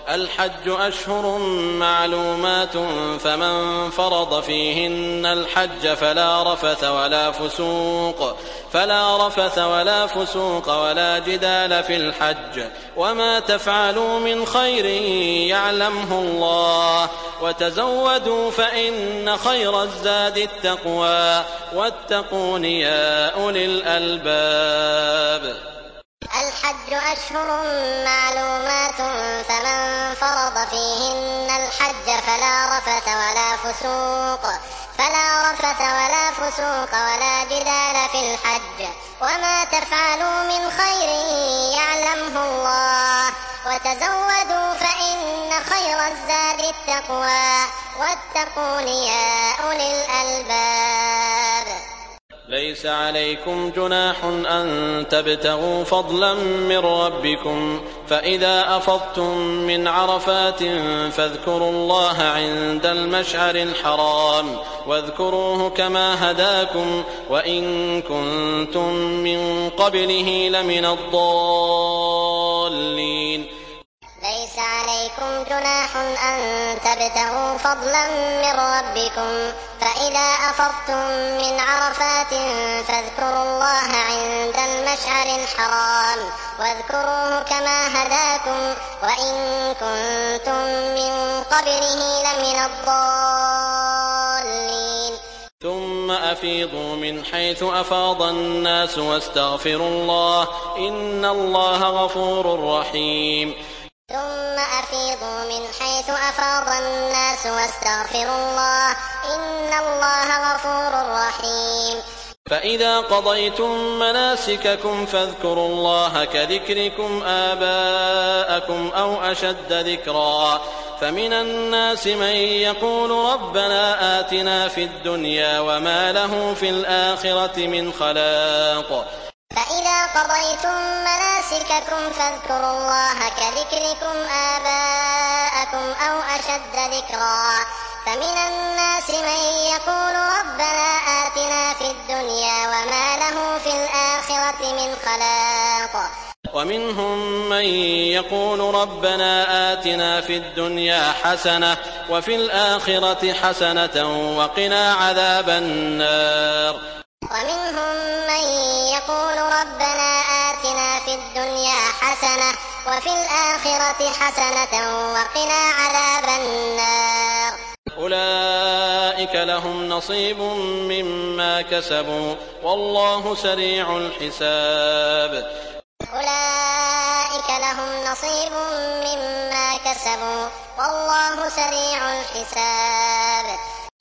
الحج أشهر معلومات فمن فرض فيهن الحج فلا رفث ولا فسوق ولا جدال في الحج، وما تفعلوا من خير يعلمه الله، وتزودوا فإن خير الزاد التقوى، واتقون يا أولي الألباب. الحج أشهر معلومات فمن فرض فيهن الحج فلا رفث ولا فسوق ولا جدال في الحج، وما تفعلوا من خير يعلمه الله، وتزودوا فإن خير الزاد التقوى، واتقون يا أولي الألباب. ليس عليكم جناح أن تبتغوا فضلا من ربكم، فإذا أفضتم من عرفات فاذكروا الله عند المشعر الحرام، واذكروه كما هداكم، وإن كنتم من قبله لمن الضالين. ليس عليكم جناح أن تبتغوا فضلا من ربكم، فإذا أفضتم من عرفات فاذكروا الله عند المشعر الحرام، واذكروه كما هداكم، وإن كنتم من قبله لمن الضالين. ثم أفيضوا من حيث أفاض الناس واستغفروا الله، إن الله غفور رحيم. ثم أفيضوا من حيث أفاض الناس واستغفروا الله، إن الله غفور رحيم. فإذا قضيتم مناسككم فاذكروا الله كذكركم آباءكم أو أشد ذكرا، فمن الناس من يقول ربنا آتنا في الدنيا وما له في الآخرة من خلاق. فإذا قضيتم مناسككم فاذكروا الله كذكركم آباءكم أو أشد ذكرا، فمن الناس من يقول ربنا آتنا في الدنيا وما له في الآخرة من خلاق. ومنهم من يقول ربنا آتنا في الدنيا حسنة وفي الآخرة حسنة وقنا عذاب النار. ومنهم من يقول ربنا آتنا في الدنيا حسنة وفي الآخرة حسنة وقنا عذاب النار. أولئك لهم نصيب مما كسبوا والله سريع الحساب. أولئك لهم نصيب مما كسبوا والله سريع الحساب.